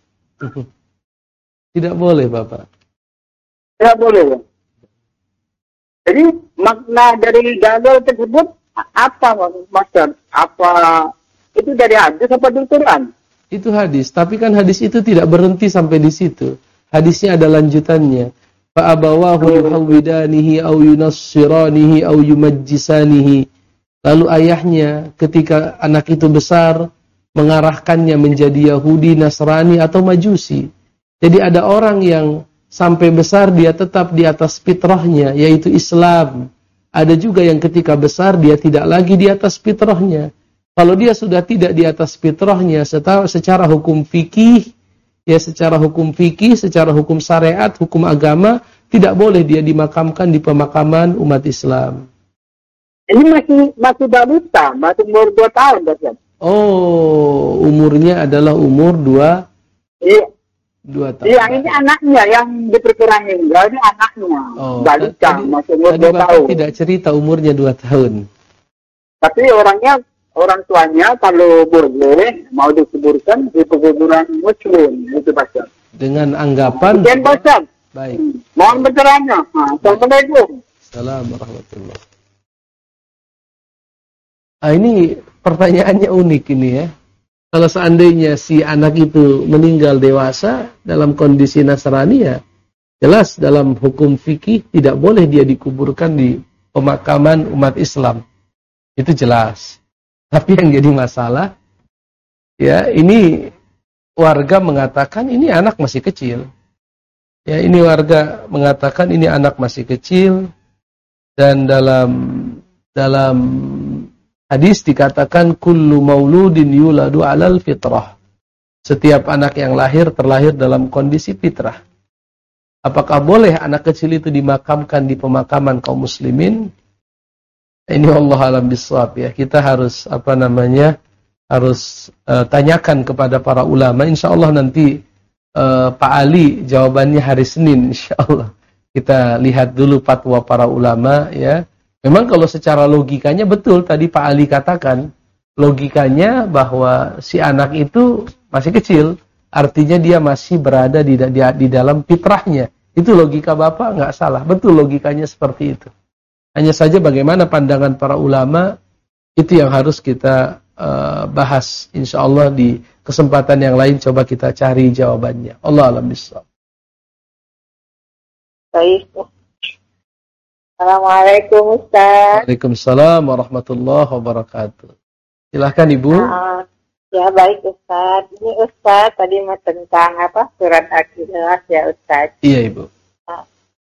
Tidak boleh, Bapak. Tidak boleh, ya? Jadi makna dari dalil tersebut apa, Master? Apa itu dari hadis apa dari Quran? Itu hadis. Tapi kan hadis itu tidak berhenti sampai di situ. Hadisnya ada lanjutannya. Fa abawahu yuhawwidanihi aw yunassiranihi aw yumajjisanihi. Lalu ayahnya ketika anak itu besar mengarahkannya menjadi Yahudi, Nasrani atau Majusi. Jadi ada orang yang sampai besar dia tetap di atas fitrahnya, yaitu Islam. Ada juga yang ketika besar dia tidak lagi di atas fitrahnya. Kalau dia sudah tidak di atas fitrahnya secara hukum fikih, ya secara hukum fikih, secara hukum syariat, hukum agama, tidak boleh dia dimakamkan di pemakaman umat Islam. Ini masih masih balita, masih umur dua tahun, Dr. Oh, umurnya adalah umur dua, iya. dua tahun. Yang ini anaknya yang diperkirakan meninggal, ini anaknya. Oh, balita, tadi, masih umur tadi dua Bapak tahun. tidak cerita umurnya dua tahun. Tapi orangnya, orang tuanya kalau boleh mau dikuburkan di kuburan Muslim, itu Pak. Dengan anggapan. Sekian Pak. Baik. Mohon pencerahannya. Assalamualaikum. Assalamualaikum warahmatullahi wabarakatuh. Ah, ini pertanyaannya unik ini ya. Kalau seandainya si anak itu meninggal dewasa dalam kondisi Nasrani, ya jelas dalam hukum fikih tidak boleh dia dikuburkan di pemakaman umat Islam. Itu jelas. Tapi yang jadi masalah, ya ini warga mengatakan ini anak masih kecil. Ya ini warga mengatakan ini anak masih kecil, dan dalam dalam hadis dikatakan kullu mauludin yuladu alal fitrah. Setiap anak yang lahir terlahir dalam kondisi fitrah. Apakah boleh anak kecil itu dimakamkan di pemakaman kaum muslimin? Ini Allah alam bisawab ya. Kita harus apa namanya? Harus uh, tanyakan kepada para ulama. Insyaallah nanti uh, Pak Ali jawabannya hari Senin insyaallah. Kita lihat dulu fatwa para ulama ya. Memang kalau secara logikanya betul tadi Pak Ali katakan, logikanya bahwa si anak itu masih kecil, artinya dia masih berada di, di, di dalam fitrahnya. Itu logika Bapak nggak salah, betul logikanya seperti itu. Hanya saja bagaimana pandangan para ulama itu yang harus kita uh, bahas. Insya Allah di kesempatan yang lain coba kita cari jawabannya. Allah alam bisawab. Baik. Assalamualaikum Ustaz. Waalaikumsalam warahmatullahi wabarakatuh. Silahkan Ibu. Uh, ya baik Ustaz. Ini Ustaz tadi mau tentang apa surat Al-Ikhlas ya Ustaz. Iya Ibu. Uh,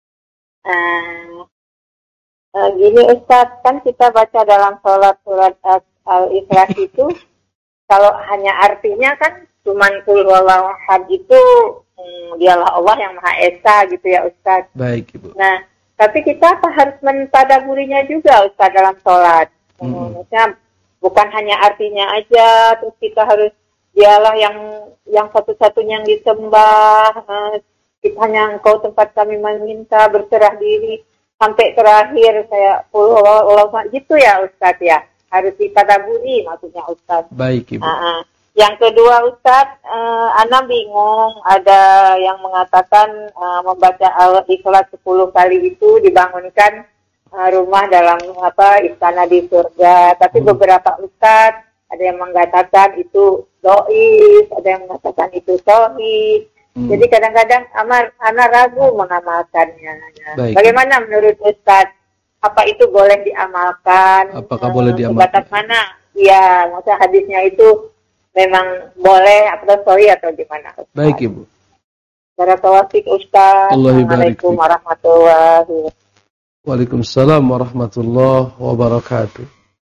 uh, uh, gini Ustaz, kan kita baca dalam sholat surat Al-Ikhlas itu kalau hanya artinya kan cuman qul huwallahu ahad itu hmm, dialah Allah yang Maha Esa gitu ya Ustaz. Baik Ibu. Nah, tapi kita apa harus mentadaburinya juga Ustaz dalam sholat. Hmm. Maksudnya bukan hanya artinya aja, terus kita harus dialah yang yang satu-satunya yang disembah, uh, kita hanya Engkau tempat kami meminta, berserah diri sampai terakhir saya Allah gitu ya Ustaz ya. Harus ditadaburi maksudnya Ustaz. Baik Ibu. Uh-uh. Yang kedua Ustadz, uh, Ana bingung, ada yang mengatakan uh, membaca Al-Ikhlas sepuluh kali itu dibangunkan uh, rumah dalam apa istana di surga. Tapi hmm. beberapa Ustadz ada yang mengatakan itu do'if, ada yang mengatakan itu sahih. Hmm. Jadi kadang-kadang Ana ragu mengamalkannya. Baik. Bagaimana menurut Ustadz? Apa itu boleh diamalkan? Apakah uh, boleh Sebatas diamalkan? mana? Ya, maksudnya hadisnya itu memang boleh atau sorry atau gimana? Ustaz? Baik Ibu. Barakawafik Ustaz. Assalamualaikum warahmatullahi wabarakatuh. Waalaikumsalam warahmatullahi wabarakatuh.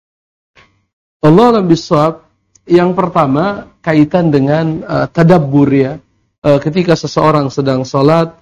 Allah alam bisawab. Yang pertama kaitan dengan uh, tadabbur ya. Uh, ketika seseorang sedang sholat,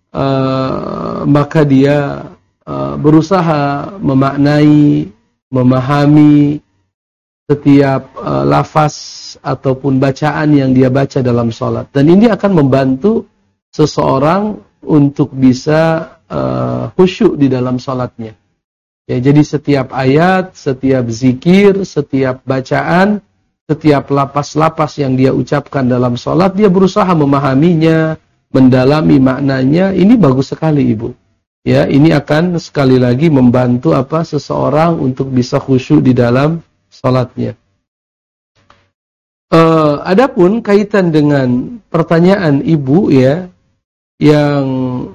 uh, maka dia uh, berusaha memaknai, memahami setiap uh, lafaz ataupun bacaan yang dia baca dalam sholat. Dan ini akan membantu seseorang untuk bisa uh, khusyuk di dalam sholatnya. Ya, jadi setiap ayat, setiap zikir, setiap bacaan, setiap lapas-lapas yang dia ucapkan dalam sholat, dia berusaha memahaminya, mendalami maknanya. Ini bagus sekali Ibu. Ya, ini akan sekali lagi membantu apa seseorang untuk bisa khusyuk di dalam sholatnya. Uh, adapun kaitan dengan pertanyaan ibu ya yang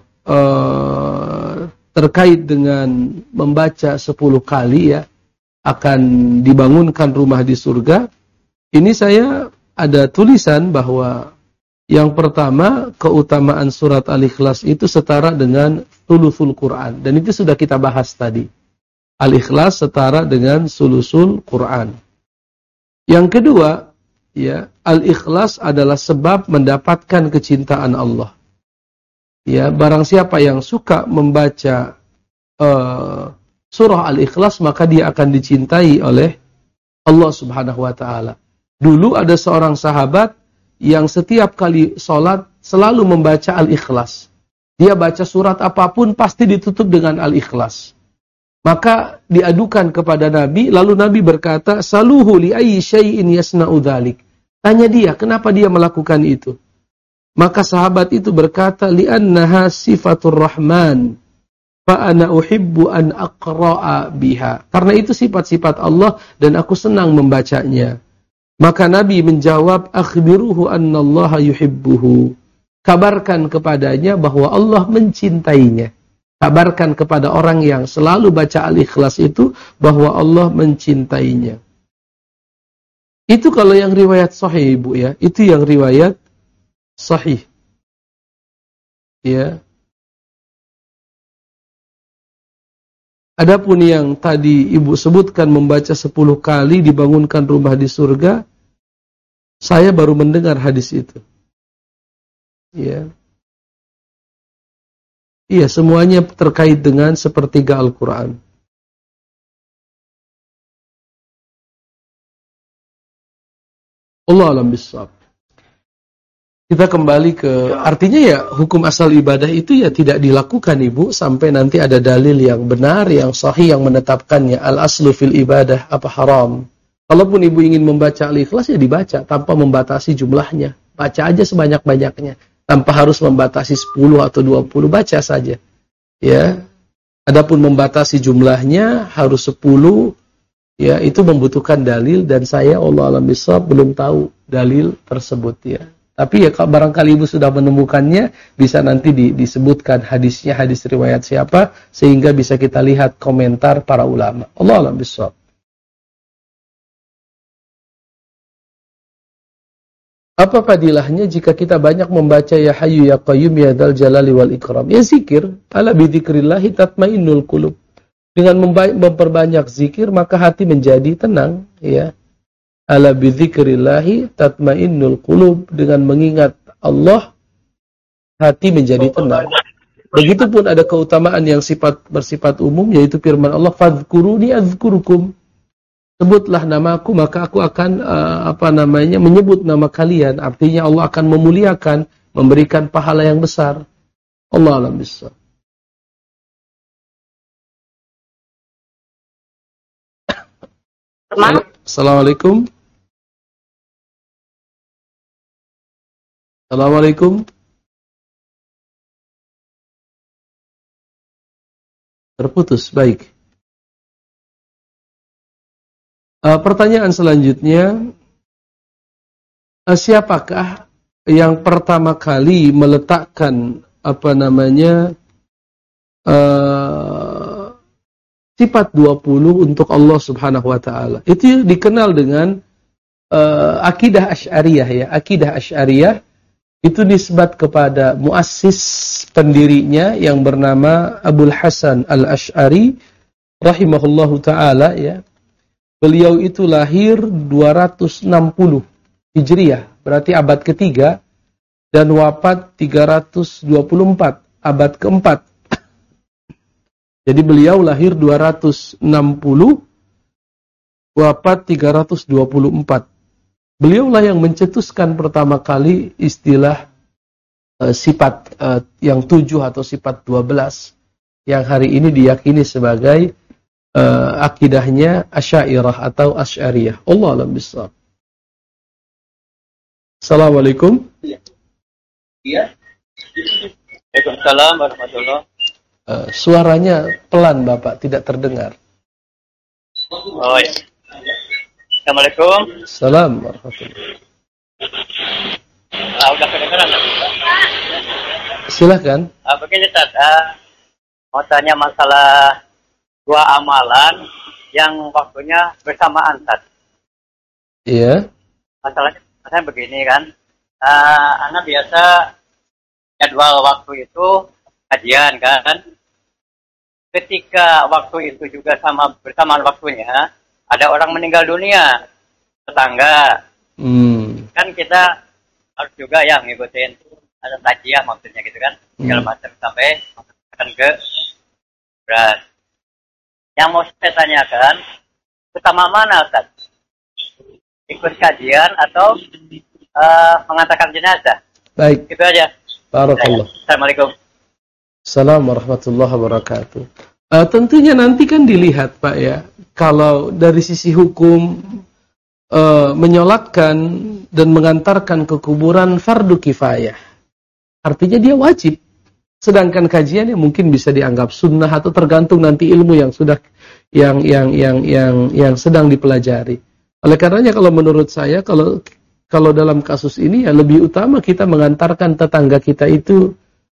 uh, terkait dengan membaca sepuluh kali ya akan dibangunkan rumah di surga. Ini saya ada tulisan bahwa yang pertama keutamaan surat Al-Ikhlas itu setara dengan sulusul Quran, dan itu sudah kita bahas tadi. Al-Ikhlas setara dengan sulusul Quran. Yang kedua, ya, Al-Ikhlas adalah sebab mendapatkan kecintaan Allah. Ya, barang siapa yang suka membaca uh, surah Al-Ikhlas, maka dia akan dicintai oleh Allah Subhanahu wa taala. Dulu ada seorang sahabat yang setiap kali sholat selalu membaca Al-Ikhlas. Dia baca surat apapun pasti ditutup dengan Al-Ikhlas. Maka diadukan kepada Nabi, lalu Nabi berkata, "Saluhu li ayyi syai'in yasna'u dzalik." Tanya dia, kenapa dia melakukan itu? Maka sahabat itu berkata, "Li'annaha sifatur Rahman, fa ana uhibbu an aqra'a biha." Karena itu sifat-sifat Allah dan aku senang membacanya. Maka Nabi menjawab, "Akhbiruhu annallaha yuhibbuhu." Kabarkan kepadanya bahwa Allah mencintainya. Kabarkan kepada orang yang selalu baca Al-Ikhlas itu bahwa Allah mencintainya. Itu kalau yang riwayat sahih, Ibu ya. Itu yang riwayat sahih. Ya. Adapun yang tadi Ibu sebutkan membaca sepuluh kali dibangunkan rumah di surga, saya baru mendengar hadis itu. Ya. Iya, semuanya terkait dengan sepertiga Al-Quran. Allah alam bissawab. Kita kembali ke, artinya ya hukum asal ibadah itu ya tidak dilakukan Ibu sampai nanti ada dalil yang benar, yang sahih, yang menetapkannya. Al-aslu fil ibadah apa haram. Kalaupun Ibu ingin membaca Al-Ikhlas ya dibaca tanpa membatasi jumlahnya. Baca aja sebanyak-banyaknya. Tanpa harus membatasi sepuluh atau dua puluh, baca saja. Ya. Adapun membatasi jumlahnya harus sepuluh, ya itu membutuhkan dalil dan saya Allah alam bisawab belum tahu dalil tersebut ya. Tapi ya barangkali Ibu sudah menemukannya, bisa nanti di, disebutkan hadisnya, hadis riwayat siapa, sehingga bisa kita lihat komentar para ulama. Allah alam bisawab. Apa fadilahnya jika kita banyak membaca ya Hayyu ya Qayyum ya Dzal Jalali wal Ikram? Ya zikir, ala bi dzikrillahi tatmainnul qulub. Dengan memperbanyak zikir maka hati menjadi tenang, ya. Ala bi dzikrillahi tatmainnul qulub, dengan mengingat Allah hati menjadi tenang. Begitupun ada keutamaan yang sifat bersifat umum, yaitu firman Allah, fadhkuruni adzkurukum. Sebutlah namaku maka aku akan uh, apa namanya menyebut nama kalian. Artinya Allah akan memuliakan, memberikan pahala yang besar. Allah alam bissawab. Assalamualaikum. Assalamualaikum. Terputus, baik. Uh, pertanyaan selanjutnya, uh, siapakah yang pertama kali meletakkan apa namanya uh, sifat dua puluh untuk Allah Subhanahu wa taala? Itu dikenal dengan uh, akidah Asy'ariyah ya. Akidah Asy'ariyah itu nisbat kepada muassis pendirinya yang bernama Abul Hasan Al-Asy'ari rahimahullahu taala ya. Beliau itu lahir dua ratus enam puluh Hijriah, berarti abad ketiga, dan wafat tiga ratus dua puluh empat, abad keempat. Jadi beliau lahir dua ratus enam puluh, wafat tiga ratus dua puluh empat. Beliaulah yang mencetuskan pertama kali istilah uh, sifat uh, yang tujuh atau sifat dua belas, yang hari ini diyakini sebagai Uh, akidahnya Asy'ariyah atau Asy'ariyah. Allah a'lam bishawab. Assalamualaikum. Iya. Waalaikumsalam warahmatullahi. Uh, suaranya pelan Bapak, tidak terdengar. Oh ya. Assalamualaikum. Salam warahmatullahi. Ah, udah kedengeran tadi, Pak. Silahkan. Ah, begini, Tad. Ah, mau tanya masalah dua amalan yang waktunya bersamaan, Tad. Iya. Masalahnya, masalahnya begini kan. Ah, anak biasa jadwal waktu itu kajian kan. Ketika waktu itu juga sama bersamaan waktunya, ada orang meninggal dunia, tetangga. Hmm. Kan kita harus juga ya ngikutin ada tajiah maksudnya gitu kan, segala macam sampai akan ke beras. Yang mau saya tanyakan, utama mana Ustaz? Ikut kajian atau uh, mengantarkan jenazah? Baik. Itu aja. Barakallah. Assalamualaikum. Assalamualaikum warahmatullahi wabarakatuh. Uh, tentunya nanti kan dilihat Pak ya, kalau dari sisi hukum uh, menyolatkan dan mengantarkan ke kuburan fardu kifayah. Artinya dia wajib. Sedangkan kajiannya mungkin bisa dianggap sunnah atau tergantung nanti ilmu yang sudah yang yang yang yang yang sedang dipelajari. Oleh karenanya kalau menurut saya kalau kalau dalam kasus ini ya lebih utama kita mengantarkan tetangga kita itu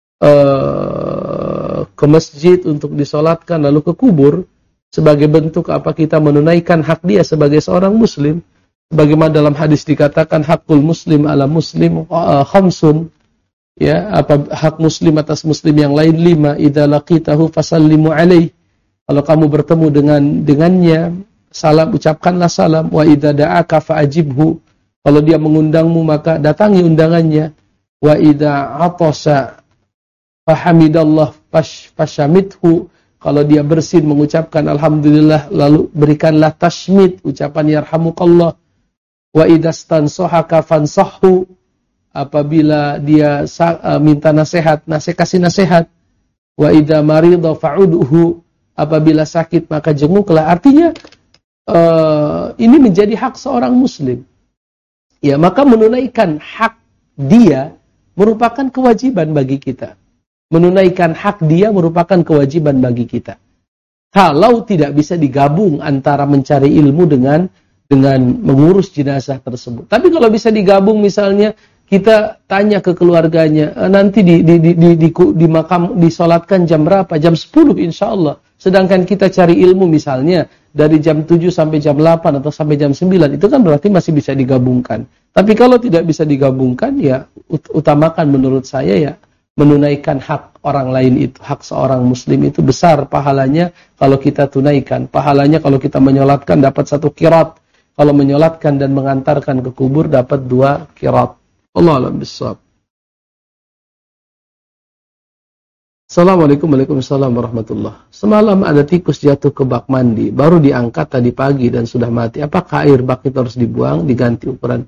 uh, ke masjid untuk disolatkan lalu ke kubur sebagai bentuk apa kita menunaikan hak dia sebagai seorang muslim. Bagaimana dalam hadis dikatakan hakul muslim ala muslim uh, khamsun. Ya, apa hak muslim atas muslim yang lain lima, idza laqitahu fasallimu alaihi. Kalau kamu bertemu dengan dengannya, salam ucapkanlah salam, wa idza da'aka fa'ajibhu. Kalau dia mengundangmu maka datangi undangannya. Wa idza atasa fahamidallah fashamithu. Kalau dia bersin mengucapkan alhamdulillah lalu berikanlah tashmid, ucapan yarhamukallah. Wa idza stansahaka fansahhu. Apabila dia uh, minta nasihat, nasihat kasih nasihat. Wa idza marida fa'udhu, apabila sakit maka jenguklah. Artinya uh, ini menjadi hak seorang muslim. Ya, maka menunaikan hak dia merupakan kewajiban bagi kita. Menunaikan hak dia merupakan kewajiban bagi kita. Kalau tidak bisa digabung antara mencari ilmu dengan dengan mengurus jenazah tersebut. Tapi kalau bisa digabung misalnya kita tanya ke keluarganya, nanti di di di di, di, di makam disolatkan jam berapa? Jam sepuluh insya Allah. Sedangkan kita cari ilmu misalnya dari jam tujuh sampai jam delapan atau sampai jam sembilan, itu kan berarti masih bisa digabungkan. Tapi kalau tidak bisa digabungkan, ya utamakan menurut saya ya menunaikan hak orang lain itu, hak seorang muslim itu besar pahalanya kalau kita tunaikan. Pahalanya kalau kita menyolatkan dapat satu qirat. Kalau menyolatkan dan mengantarkan ke kubur dapat dua qirat. Allah alam bissawab. Assalamualaikum warahmatullahi wabarakatuh. Semalam ada tikus jatuh ke bak mandi, baru diangkat tadi pagi dan sudah mati. Apakah air bak itu harus dibuang, diganti ukuran?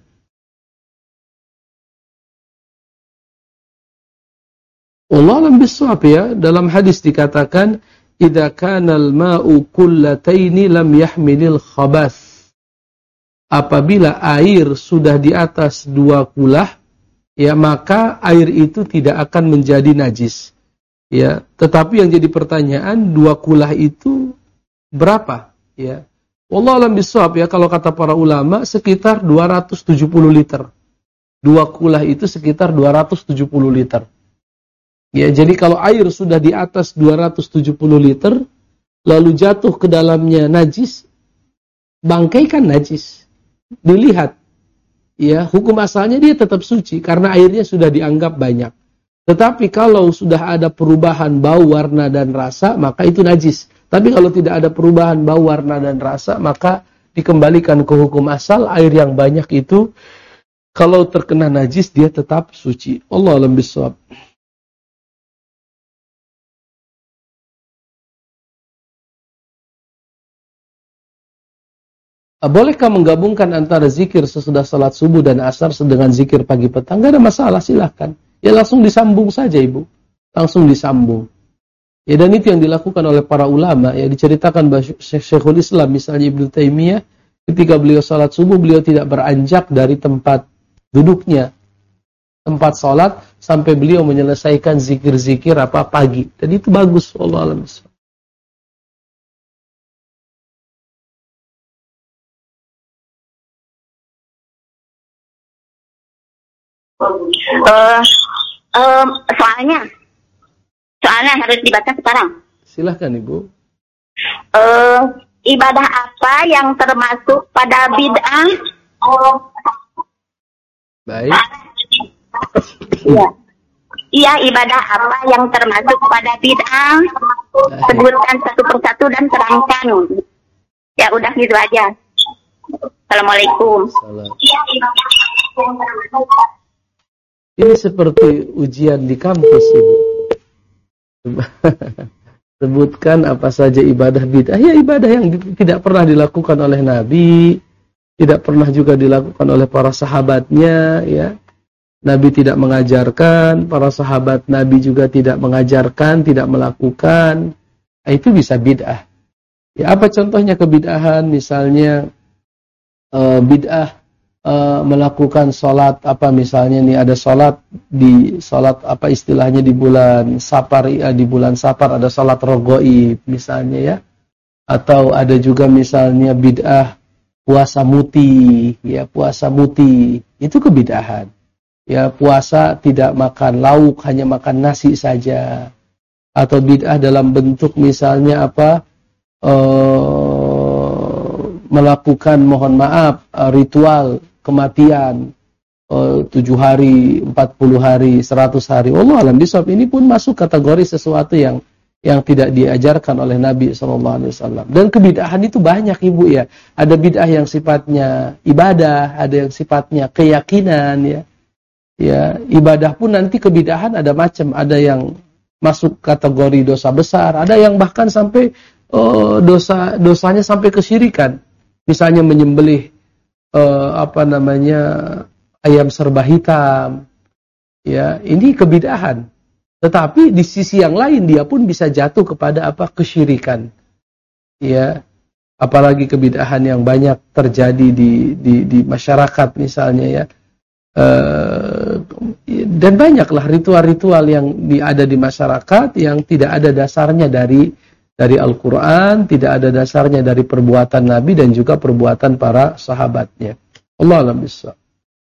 Allah alam bissawab ya. Dalam hadis dikatakan, "Idza kana al-ma'u kullataini lam yahmilil khabath." Apabila air sudah di atas dua kulah, ya maka air itu tidak akan menjadi najis. Ya, tetapi yang jadi pertanyaan, dua kulah itu berapa? Ya, wallahu a'lam bishawab ya, kalau kata para ulama sekitar dua ratus tujuh puluh liter. Dua kulah itu sekitar dua ratus tujuh puluh liter. Ya, jadi kalau air sudah di atas dua ratus tujuh puluh liter, lalu jatuh ke dalamnya najis, bangkai kan najis. Dilihat, ya hukum asalnya dia tetap suci karena airnya sudah dianggap banyak. Tetapi kalau sudah ada perubahan bau, warna dan rasa, maka itu najis. Tapi kalau tidak ada perubahan bau, warna dan rasa, maka dikembalikan ke hukum asal. Air yang banyak itu kalau terkena najis dia tetap suci. Allah a'lam bishawab. Bolehkah menggabungkan antara zikir sesudah salat subuh dan asar dengan zikir pagi petang? Tidak ada masalah, silahkan. Ya langsung disambung saja ibu. Langsung disambung. Ya dan itu yang dilakukan oleh para ulama. Ya diceritakan bahwa Syekhul Islam misalnya Ibnu Taimiyah, ketika beliau salat subuh, beliau tidak beranjak dari tempat duduknya. Tempat salat sampai beliau menyelesaikan zikir-zikir apa pagi. Dan itu bagus. Allah a'lam. Uh, um, soalnya, soalnya harus dibaca sekarang. Silahkan Ibu. Uh, ibadah apa yang termasuk pada bid'ah? Oh. Baik. Iya. Iya, ibadah apa yang termasuk pada bid'ah? Sebutkan satu persatu dan terangkan. Ya udah gitu aja. Assalamualaikum. Salam. Ini seperti ujian di kampus, Ibu. Sebutkan apa saja ibadah bid'ah. Ya ibadah yang tidak pernah dilakukan oleh Nabi, tidak pernah juga dilakukan oleh para sahabatnya, ya. Nabi tidak mengajarkan, para sahabat Nabi juga tidak mengajarkan, tidak melakukan. Itu bisa bid'ah. Ya apa contohnya kebid'ahan? Misalnya uh, bid'ah uh, melakukan sholat apa misalnya nih ada sholat di sholat apa istilahnya di bulan Safar ya, di bulan Safar ada sholat rogoib misalnya ya, atau ada juga misalnya bid'ah puasa muti ya, puasa muti itu kebid'ahan ya, puasa tidak makan lauk hanya makan nasi saja, atau bid'ah dalam bentuk misalnya apa uh, melakukan mohon maaf uh, ritual kematian uh, tujuh hari, empat puluh hari, seratus hari. Wallahu a'lam bishawab. Ini pun masuk kategori sesuatu yang yang tidak diajarkan oleh Nabi shallallahu alaihi wasallam. Dan kebid'ahan itu banyak Ibu ya. Ada bid'ah yang sifatnya ibadah, ada yang sifatnya keyakinan ya. Ya, ibadah pun nanti kebid'ahan ada macam, ada yang masuk kategori dosa besar, ada yang bahkan sampai oh, dosa dosanya sampai kesyirikan. Misalnya menyembelih Uh, apa namanya ayam serba hitam, ya ini kebid'ahan. Tetapi di sisi yang lain dia pun bisa jatuh kepada apa kesyirikan, ya. Apalagi kebid'ahan yang banyak terjadi di di, di masyarakat misalnya ya, uh, dan banyaklah ritual-ritual yang di, ada di masyarakat yang tidak ada dasarnya dari dari Al-Quran, tidak ada dasarnya dari perbuatan Nabi dan juga perbuatan para sahabatnya. Allah a'lam bishawab.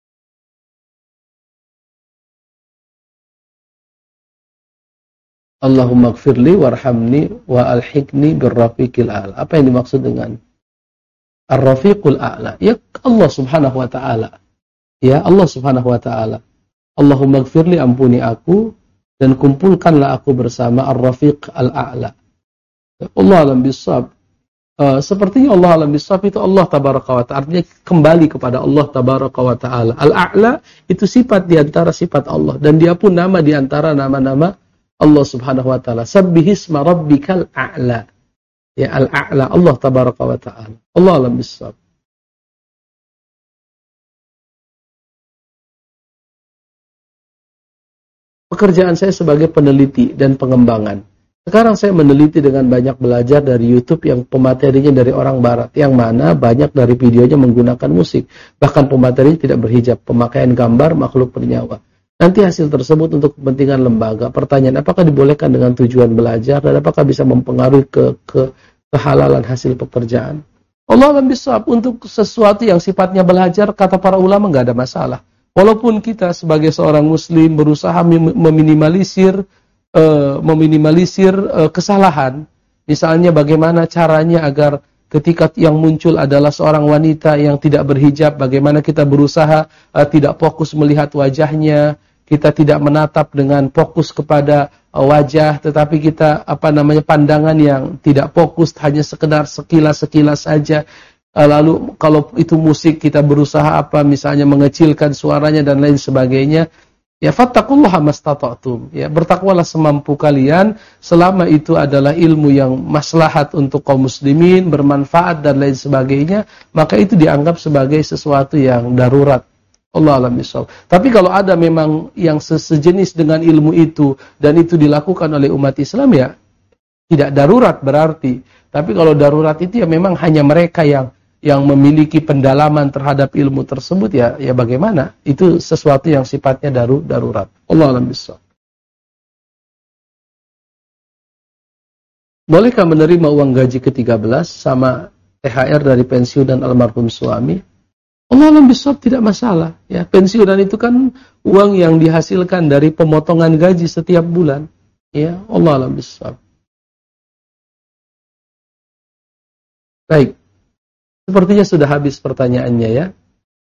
Allahumma gfirli warhamni wa alhiqni birrafiqil a'la. Apa yang dimaksud dengan ar-rafiqul a'la? Ya Allah subhanahu wa ta'ala. Ya Allah subhanahu wa ta'ala. Allahumma gfirli, ampuni aku dan kumpulkanlah aku bersama ar-rafiq al-a'la. Allah alam bishawab. Uh, sepertinya Allah alam bishawab itu Allah tabaraka wa ta'ala. Artinya kembali kepada Allah tabaraka wa ta'ala. Al-a'la itu sifat di antara sifat Allah. Dan dia pun nama di antara nama-nama Allah subhanahu wa ta'ala. Sabbihisma rabbikal a'la. Ya al-a'la Allah tabaraka wa ta'ala. Allah alam bishawab. Pekerjaan saya sebagai peneliti dan pengembangan. Sekarang saya meneliti dengan banyak belajar dari YouTube yang pematerinya dari orang barat, yang mana banyak dari videonya menggunakan musik, bahkan pematerinya tidak berhijab, pemakaian gambar makhluk bernyawa. Nanti hasil tersebut untuk kepentingan lembaga. Pertanyaan, apakah dibolehkan dengan tujuan belajar dan apakah bisa mempengaruhi ke, ke kehalalan hasil pekerjaan? Allah alam bishawab. Untuk sesuatu yang sifatnya belajar, kata para ulama nggak ada masalah. Walaupun kita sebagai seorang muslim berusaha meminimalisir Uh, meminimalisir uh, kesalahan, misalnya bagaimana caranya agar ketika yang muncul adalah seorang wanita yang tidak berhijab, bagaimana kita berusaha uh, tidak fokus melihat wajahnya, kita tidak menatap dengan fokus kepada uh, wajah, tetapi kita apa namanya pandangan yang tidak fokus, hanya sekedar sekilas-sekilas saja. Uh, lalu kalau itu musik kita berusaha apa misalnya mengecilkan suaranya dan lain sebagainya. Ya fattaqullaha mastata'tum. Ya bertakwalah semampu kalian selama itu adalah ilmu yang maslahat untuk kaum muslimin, bermanfaat dan lain sebagainya, maka itu dianggap sebagai sesuatu yang darurat. Allah a'lam bishawab. Tapi kalau ada memang yang sejenis dengan ilmu itu dan itu dilakukan oleh umat Islam ya tidak darurat berarti. Tapi kalau darurat itu ya memang hanya mereka yang yang memiliki pendalaman terhadap ilmu tersebut ya ya bagaimana? Itu sesuatu yang sifatnya daru, darurat. Allah a'lam bishawab. Bolehkah menerima uang gaji ke tiga belas sama T H R dari pensiunan almarhum suami? Allah alam bisawab, tidak masalah. Ya, pensiunan itu kan uang yang dihasilkan dari pemotongan gaji setiap bulan. Ya, Allah alam bisawab. Baik. Sepertinya sudah habis pertanyaannya ya.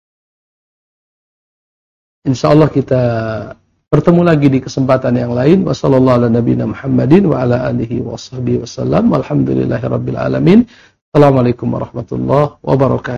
Insyaallah kita bertemu lagi di kesempatan yang lain. Wassallallahu ala nabiyina Muhammadin wa ala alihi washabihi wasallam. Walhamdulillahirabbil alamin. Assalamualaikum warahmatullahi wabarakatuh.